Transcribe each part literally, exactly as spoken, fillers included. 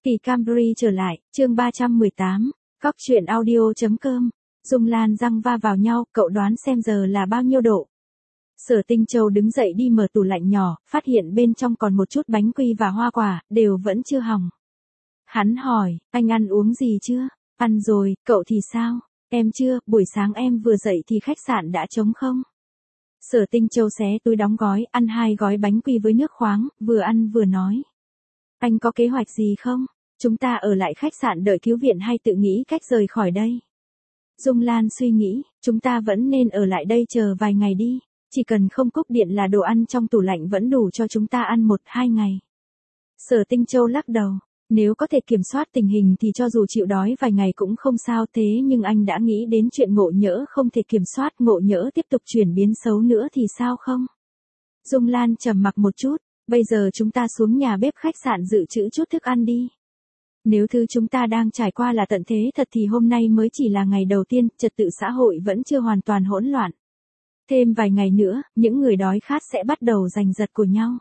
Kỳ Camry trở lại, chương ba trăm mười tám, Cóc truyện audio chấm com. Dung Lan răng va vào nhau, cậu đoán xem giờ là bao nhiêu độ? Sở Tinh Châu đứng dậy đi mở tủ lạnh nhỏ, phát hiện bên trong còn một chút bánh quy và hoa quả, đều vẫn chưa hỏng. Hắn hỏi, anh ăn uống gì chưa? Ăn rồi, cậu thì sao? Em chưa, buổi sáng em vừa dậy thì khách sạn đã trống không? Sở Tinh Châu xé túi đóng gói, ăn hai gói bánh quy với nước khoáng, vừa ăn vừa nói. Anh có kế hoạch gì không? Chúng ta ở lại khách sạn đợi cứu viện hay tự nghĩ cách rời khỏi đây? Dung Lan suy nghĩ, chúng ta vẫn nên ở lại đây chờ vài ngày đi. Chỉ cần không cúp điện là đồ ăn trong tủ lạnh vẫn đủ cho chúng ta ăn một hai ngày. Sở Tinh Châu lắc đầu. Nếu có thể kiểm soát tình hình thì cho dù chịu đói vài ngày cũng không sao, thế nhưng anh đã nghĩ đến chuyện Ngộ Nhỡ không thể kiểm soát, Ngộ Nhỡ tiếp tục chuyển biến xấu nữa thì sao không? Dung Lan trầm mặc một chút, bây giờ chúng ta xuống nhà bếp khách sạn dự trữ chút thức ăn đi. Nếu thứ chúng ta đang trải qua là tận thế thật thì hôm nay mới chỉ là ngày đầu tiên, trật tự xã hội vẫn chưa hoàn toàn hỗn loạn. Thêm vài ngày nữa, những người đói khát sẽ bắt đầu giành giật của nhau.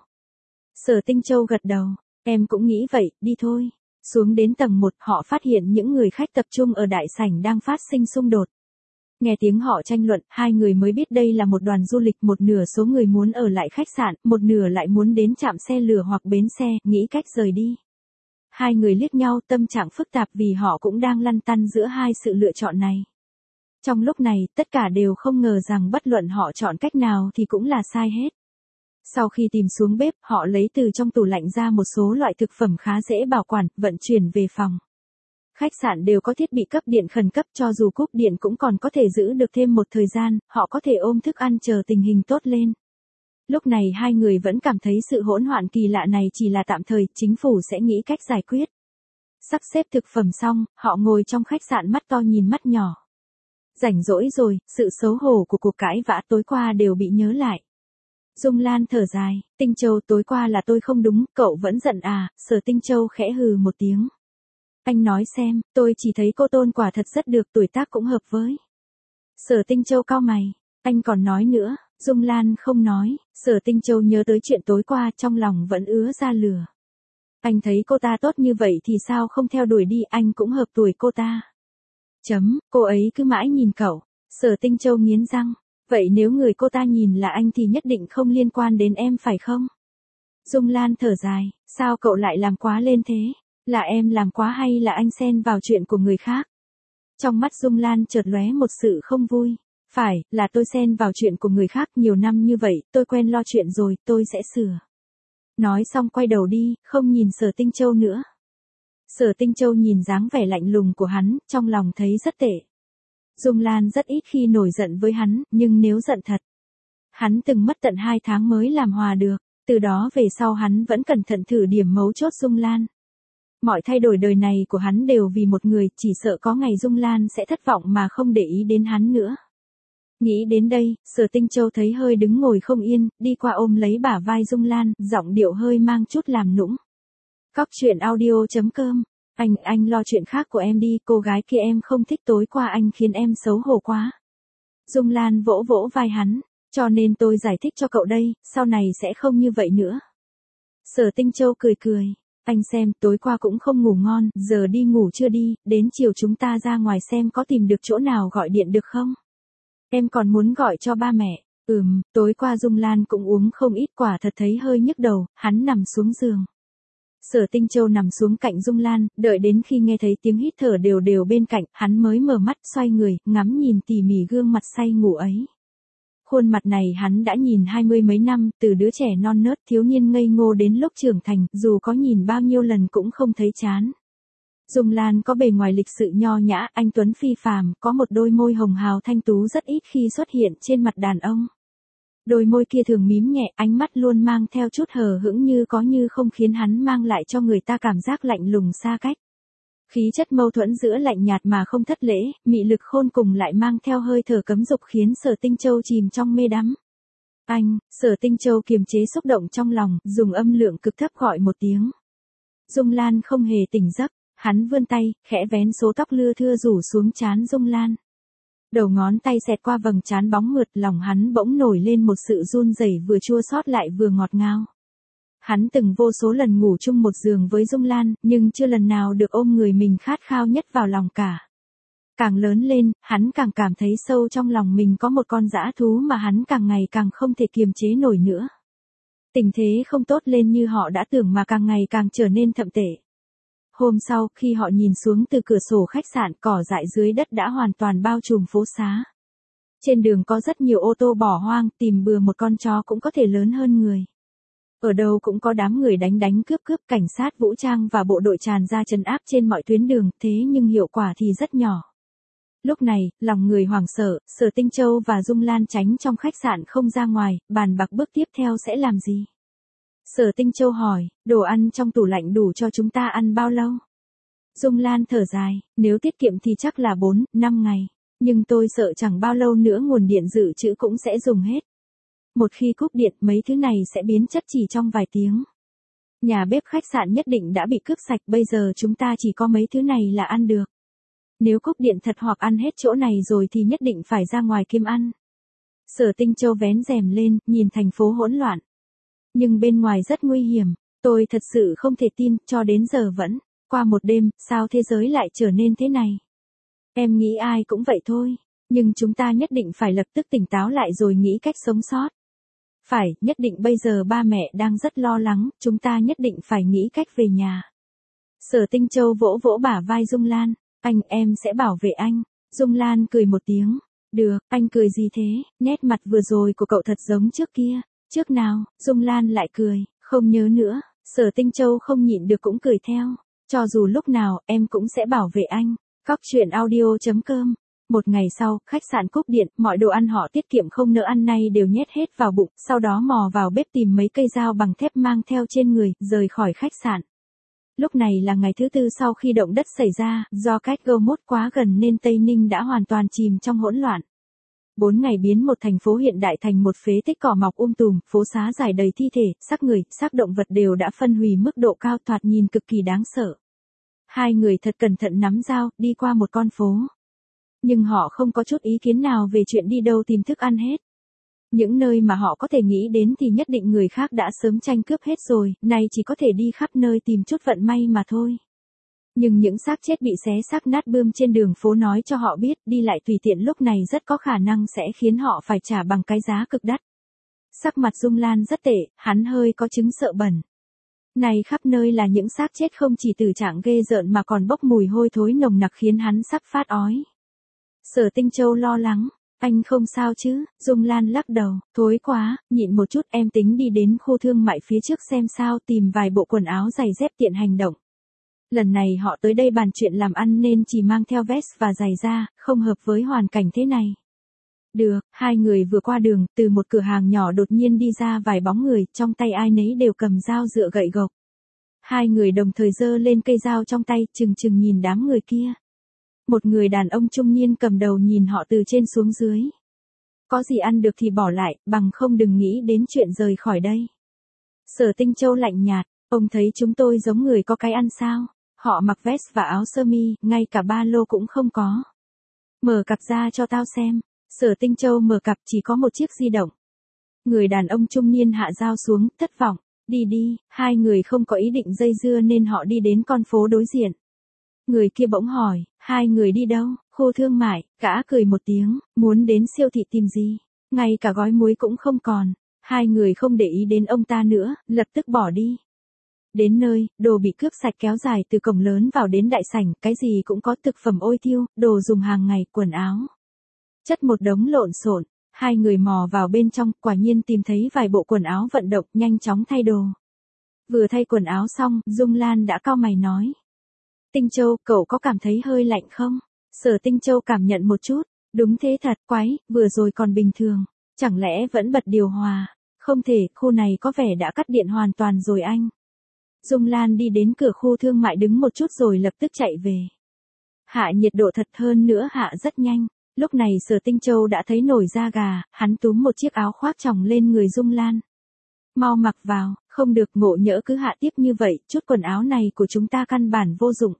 Sở Tinh Châu gật đầu. Em cũng nghĩ vậy, đi thôi. Xuống đến tầng một, họ phát hiện những người khách tập trung ở đại sảnh đang phát sinh xung đột. Nghe tiếng họ tranh luận, hai người mới biết đây là một đoàn du lịch, một nửa số người muốn ở lại khách sạn, một nửa lại muốn đến trạm xe lửa hoặc bến xe, nghĩ cách rời đi. Hai người liếc nhau, tâm trạng phức tạp vì họ cũng đang lăn tăn giữa hai sự lựa chọn này. Trong lúc này, tất cả đều không ngờ rằng bất luận họ chọn cách nào thì cũng là sai hết. Sau khi tìm xuống bếp, họ lấy từ trong tủ lạnh ra một số loại thực phẩm khá dễ bảo quản, vận chuyển về phòng. Khách sạn đều có thiết bị cấp điện khẩn cấp, cho dù cúp điện cũng còn có thể giữ được thêm một thời gian, họ có thể ôm thức ăn chờ tình hình tốt lên. Lúc này hai người vẫn cảm thấy sự hỗn loạn kỳ lạ này chỉ là tạm thời, chính phủ sẽ nghĩ cách giải quyết. Sắp xếp thực phẩm xong, họ ngồi trong khách sạn mắt to nhìn mắt nhỏ. Rảnh rỗi rồi, sự xấu hổ của cuộc cãi vã tối qua đều bị nhớ lại. Dung Lan thở dài, Tinh Châu tối qua là tôi không đúng, cậu vẫn giận à? Sở Tinh Châu khẽ hừ một tiếng. Anh nói xem, tôi chỉ thấy cô Tôn quả thật rất được, tuổi tác cũng hợp với. Sở Tinh Châu cau mày, anh còn nói nữa, Dung Lan không nói, Sở Tinh Châu nhớ tới chuyện tối qua trong lòng vẫn ứa ra lửa. Anh thấy cô ta tốt như vậy thì sao không theo đuổi đi, anh cũng hợp tuổi cô ta. Chấm, cô ấy cứ mãi nhìn cậu, Sở Tinh Châu nghiến răng. Vậy nếu người cô ta nhìn là anh thì nhất định không liên quan đến em phải không? Dung Lan thở dài, sao cậu lại làm quá lên thế? Là em làm quá hay là anh xen vào chuyện của người khác? Trong mắt Dung Lan chợt lóe một sự không vui. Phải, là tôi xen vào chuyện của người khác, nhiều năm như vậy, tôi quen lo chuyện rồi, tôi sẽ sửa. Nói xong quay đầu đi, không nhìn Sở Tinh Châu nữa. Sở Tinh Châu nhìn dáng vẻ lạnh lùng của hắn, trong lòng thấy rất tệ. Dung Lan rất ít khi nổi giận với hắn, nhưng nếu giận thật, hắn từng mất tận hai tháng mới làm hòa được, từ đó về sau hắn vẫn cẩn thận thử điểm mấu chốt Dung Lan. Mọi thay đổi đời này của hắn đều vì một người, chỉ sợ có ngày Dung Lan sẽ thất vọng mà không để ý đến hắn nữa. Nghĩ đến đây, Sở Tinh Châu thấy hơi đứng ngồi không yên, đi qua ôm lấy bả vai Dung Lan, giọng điệu hơi mang chút làm nũng. Cóc truyện audio chấm com. Anh, anh lo chuyện khác của em đi, cô gái kia em không thích, tối qua anh khiến em xấu hổ quá. Dung Lan vỗ vỗ vai hắn, cho nên tôi giải thích cho cậu đây, sau này sẽ không như vậy nữa. Sở Tinh Châu cười cười, anh xem, tối qua cũng không ngủ ngon, giờ đi ngủ chưa đi, đến chiều chúng ta ra ngoài xem có tìm được chỗ nào gọi điện được không? Em còn muốn gọi cho ba mẹ. Ừm, tối qua Dung Lan cũng uống không ít, quả thật thấy hơi nhức đầu, hắn nằm xuống giường. Sở Tinh Châu nằm xuống cạnh Dung Lan, đợi đến khi nghe thấy tiếng hít thở đều đều bên cạnh, hắn mới mở mắt xoay người, ngắm nhìn tỉ mỉ gương mặt say ngủ ấy. Khuôn mặt này hắn đã nhìn hai mươi mấy năm, từ đứa trẻ non nớt thiếu niên ngây ngô đến lúc trưởng thành, dù có nhìn bao nhiêu lần cũng không thấy chán. Dung Lan có bề ngoài lịch sự nho nhã, anh tuấn phi phàm, có một đôi môi hồng hào thanh tú rất ít khi xuất hiện trên mặt đàn ông. Đôi môi kia thường mím nhẹ, ánh mắt luôn mang theo chút hờ hững như có như không, khiến hắn mang lại cho người ta cảm giác lạnh lùng xa cách. Khí chất mâu thuẫn giữa lạnh nhạt mà không thất lễ, mị lực khôn cùng lại mang theo hơi thở cấm dục khiến Sở Tinh Châu chìm trong mê đắm. Anh, Sở Tinh Châu kiềm chế xúc động trong lòng, dùng âm lượng cực thấp gọi một tiếng. Dung Lan không hề tỉnh giấc, hắn vươn tay, khẽ vén số tóc lưa thưa rủ xuống trán Dung Lan. Đầu ngón tay xẹt qua vầng trán bóng mượt, lòng hắn bỗng nổi lên một sự run rẩy vừa chua xót lại vừa ngọt ngào. Hắn từng vô số lần ngủ chung một giường với Dung Lan, nhưng chưa lần nào được ôm người mình khát khao nhất vào lòng cả. Càng lớn lên, hắn càng cảm thấy sâu trong lòng mình có một con dã thú mà hắn càng ngày càng không thể kiềm chế nổi nữa. Tình thế không tốt lên như họ đã tưởng mà càng ngày càng trở nên thậm tệ. Hôm sau, khi họ nhìn xuống từ cửa sổ khách sạn, cỏ dại dưới đất đã hoàn toàn bao trùm phố xá. Trên đường có rất nhiều ô tô bỏ hoang, tìm bừa một con chó cũng có thể lớn hơn người. Ở đâu cũng có đám người đánh đánh cướp cướp, cảnh sát vũ trang và bộ đội tràn ra trấn áp trên mọi tuyến đường, thế nhưng hiệu quả thì rất nhỏ. Lúc này, lòng người hoảng sợ, Sở Tinh Châu và Dung Lan tránh trong khách sạn không ra ngoài, bàn bạc bước tiếp theo sẽ làm gì. Sở Tinh Châu hỏi, đồ ăn trong tủ lạnh đủ cho chúng ta ăn bao lâu? Dung Lan thở dài, nếu tiết kiệm thì chắc là bốn, năm ngày. Nhưng tôi sợ chẳng bao lâu nữa nguồn điện dự trữ cũng sẽ dùng hết. Một khi cúp điện, mấy thứ này sẽ biến chất chỉ trong vài tiếng. Nhà bếp khách sạn nhất định đã bị cướp sạch, bây giờ chúng ta chỉ có mấy thứ này là ăn được. Nếu cúp điện thật hoặc ăn hết chỗ này rồi thì nhất định phải ra ngoài kiếm ăn. Sở Tinh Châu vén rèm lên, nhìn thành phố hỗn loạn. Nhưng bên ngoài rất nguy hiểm, tôi thật sự không thể tin, cho đến giờ vẫn. Qua một đêm, sao thế giới lại trở nên thế này? Em nghĩ ai cũng vậy thôi, nhưng chúng ta nhất định phải lập tức tỉnh táo lại rồi nghĩ cách sống sót. Phải, nhất định bây giờ ba mẹ đang rất lo lắng, chúng ta nhất định phải nghĩ cách về nhà. Sở Tinh Châu vỗ vỗ bả vai Dung Lan, anh em sẽ bảo vệ anh. Dung Lan cười một tiếng, được, anh cười gì thế, nét mặt vừa rồi của cậu thật giống trước kia. Trước nào, Dung Lan lại cười, không nhớ nữa, Sở Tinh Châu không nhịn được cũng cười theo. Cho dù lúc nào, em cũng sẽ bảo vệ anh. Cóc truyện audio chấm com. Một ngày sau, khách sạn cúp điện, mọi đồ ăn họ tiết kiệm không nỡ ăn nay đều nhét hết vào bụng, sau đó mò vào bếp tìm mấy cây dao bằng thép mang theo trên người, rời khỏi khách sạn. Lúc này là ngày thứ tư sau khi động đất xảy ra, do cách Gâu Mốt quá gần nên Tây Ninh đã hoàn toàn chìm trong hỗn loạn. Bốn ngày biến một thành phố hiện đại thành một phế tích cỏ mọc um tùm, phố xá dài đầy thi thể, xác người, xác động vật đều đã phân hủy mức độ cao, thoạt nhìn cực kỳ đáng sợ. Hai người thật cẩn thận nắm dao, đi qua một con phố. Nhưng họ không có chút ý kiến nào về chuyện đi đâu tìm thức ăn hết. Những nơi mà họ có thể nghĩ đến thì nhất định người khác đã sớm tranh cướp hết rồi, nay chỉ có thể đi khắp nơi tìm chút vận may mà thôi. Nhưng những xác chết bị xé xác nát bươm trên đường phố nói cho họ biết đi lại tùy tiện lúc này rất có khả năng sẽ khiến họ phải trả bằng cái giá cực đắt. Sắc mặt Dung Lan rất tệ, hắn hơi có chứng sợ bẩn. Này khắp nơi là những xác chết không chỉ từ trạng ghê rợn mà còn bốc mùi hôi thối nồng nặc khiến hắn sắp phát ói. Sở Tinh Châu lo lắng, anh không sao chứ? Dung Lan lắc đầu, thối quá, nhịn một chút, em tính đi đến khu thương mại phía trước xem sao, tìm vài bộ quần áo giày dép tiện hành động. Lần này họ tới đây bàn chuyện làm ăn nên chỉ mang theo vest và giày da, không hợp với hoàn cảnh thế này. Được, hai người vừa qua đường, từ một cửa hàng nhỏ đột nhiên đi ra vài bóng người, trong tay ai nấy đều cầm dao dựa gậy gộc. Hai người đồng thời giơ lên cây dao trong tay, chừng chừng nhìn đám người kia. Một người đàn ông trung niên cầm đầu nhìn họ từ trên xuống dưới. Có gì ăn được thì bỏ lại, bằng không đừng nghĩ đến chuyện rời khỏi đây. Sở Tinh Châu lạnh nhạt, ông thấy chúng tôi giống người có cái ăn sao? Họ mặc vest và áo sơ mi, ngay cả ba lô cũng không có. Mở cặp ra cho tao xem. Sở Tinh Châu mở cặp, chỉ có một chiếc di động. Người đàn ông trung niên hạ dao xuống, thất vọng. Đi đi, hai người không có ý định dây dưa nên họ đi đến con phố đối diện. Người kia bỗng hỏi, hai người đi đâu? Khu thương mại. Gã cười một tiếng, muốn đến siêu thị tìm gì? Ngay cả gói muối cũng không còn. Hai người không để ý đến ông ta nữa, lập tức bỏ đi. Đến nơi, đồ bị cướp sạch kéo dài từ cổng lớn vào đến đại sảnh, cái gì cũng có, thực phẩm ôi thiêu, đồ dùng hàng ngày, quần áo. Chất một đống lộn xộn, hai người mò vào bên trong, quả nhiên tìm thấy vài bộ quần áo vận động, nhanh chóng thay đồ. Vừa thay quần áo xong, Dung Lan đã cau mày nói. Tinh Châu, cậu có cảm thấy hơi lạnh không? Sở Tinh Châu cảm nhận một chút, đúng thế thật, quái, vừa rồi còn bình thường, chẳng lẽ vẫn bật điều hòa? Không thể, khu này có vẻ đã cắt điện hoàn toàn rồi anh. Dung Lan đi đến cửa khu thương mại đứng một chút rồi lập tức chạy về. Hạ nhiệt độ thật, hơn nữa hạ rất nhanh. Lúc này Sở Tinh Châu đã thấy nổi da gà, hắn túm một chiếc áo khoác choàng lên người Dung Lan. Mau mặc vào, không được, ngộ nhỡ cứ hạ tiếp như vậy, chút quần áo này của chúng ta căn bản vô dụng.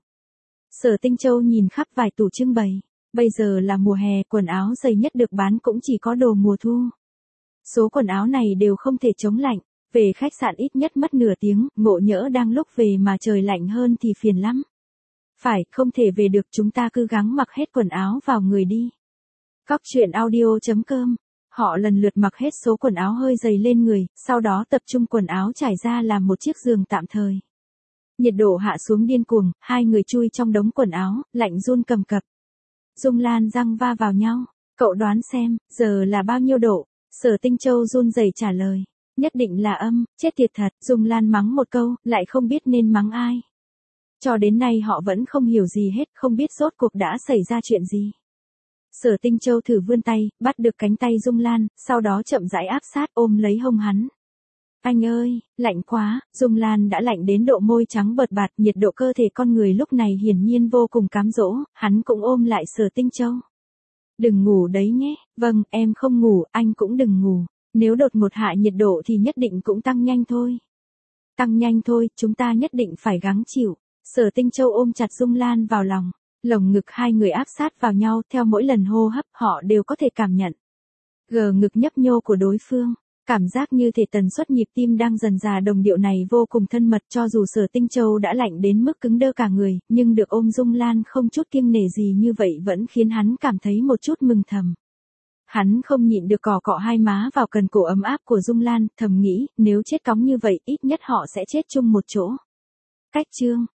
Sở Tinh Châu nhìn khắp vài tủ trưng bày. Bây giờ là mùa hè, quần áo dày nhất được bán cũng chỉ có đồ mùa thu. Số quần áo này đều không thể chống lạnh. Về khách sạn ít nhất mất nửa tiếng, ngộ nhỡ đang lúc về mà trời lạnh hơn thì phiền lắm. Phải, không thể về được, chúng ta cứ gắng mặc hết quần áo vào người đi. Cóc truyện audio.com. Họ lần lượt mặc hết số quần áo hơi dày lên người, sau đó tập trung quần áo trải ra làm một chiếc giường tạm thời. Nhiệt độ hạ xuống điên cuồng, hai người chui trong đống quần áo, lạnh run cầm cập. Dung Lan răng va vào nhau. Cậu đoán xem, giờ là bao nhiêu độ? Sở Tinh Châu run rẩy trả lời. Nhất định là âm, chết tiệt thật. Dung Lan mắng một câu, lại không biết nên mắng ai. Cho đến nay họ vẫn không hiểu gì hết, không biết rốt cuộc đã xảy ra chuyện gì. Sở Tinh Châu thử vươn tay, bắt được cánh tay Dung Lan, sau đó chậm rãi áp sát ôm lấy hông hắn. Anh ơi, lạnh quá. Dung Lan đã lạnh đến độ môi trắng bợt bạt, nhiệt độ cơ thể con người lúc này hiển nhiên vô cùng cám dỗ, hắn cũng ôm lại Sở Tinh Châu. Đừng ngủ đấy nhé. Vâng, em không ngủ, anh cũng đừng ngủ. Nếu đột ngột hạ nhiệt độ thì nhất định cũng tăng nhanh thôi. Tăng nhanh thôi, chúng ta nhất định phải gắng chịu. Sở Tinh Châu ôm chặt Dung Lan vào lòng. Lồng ngực hai người áp sát vào nhau, theo mỗi lần hô hấp họ đều có thể cảm nhận gờ ngực nhấp nhô của đối phương. Cảm giác như thể tần suất nhịp tim đang dần già đồng điệu này vô cùng thân mật, cho dù Sở Tinh Châu đã lạnh đến mức cứng đơ cả người, nhưng được ôm Dung Lan không chút kiêng nể gì như vậy vẫn khiến hắn cảm thấy một chút mừng thầm. Hắn không nhịn được cọ cọ hai má vào cần cổ ấm áp của Dung Lan, thầm nghĩ, nếu chết cóng như vậy, ít nhất họ sẽ chết chung một chỗ. Cách chương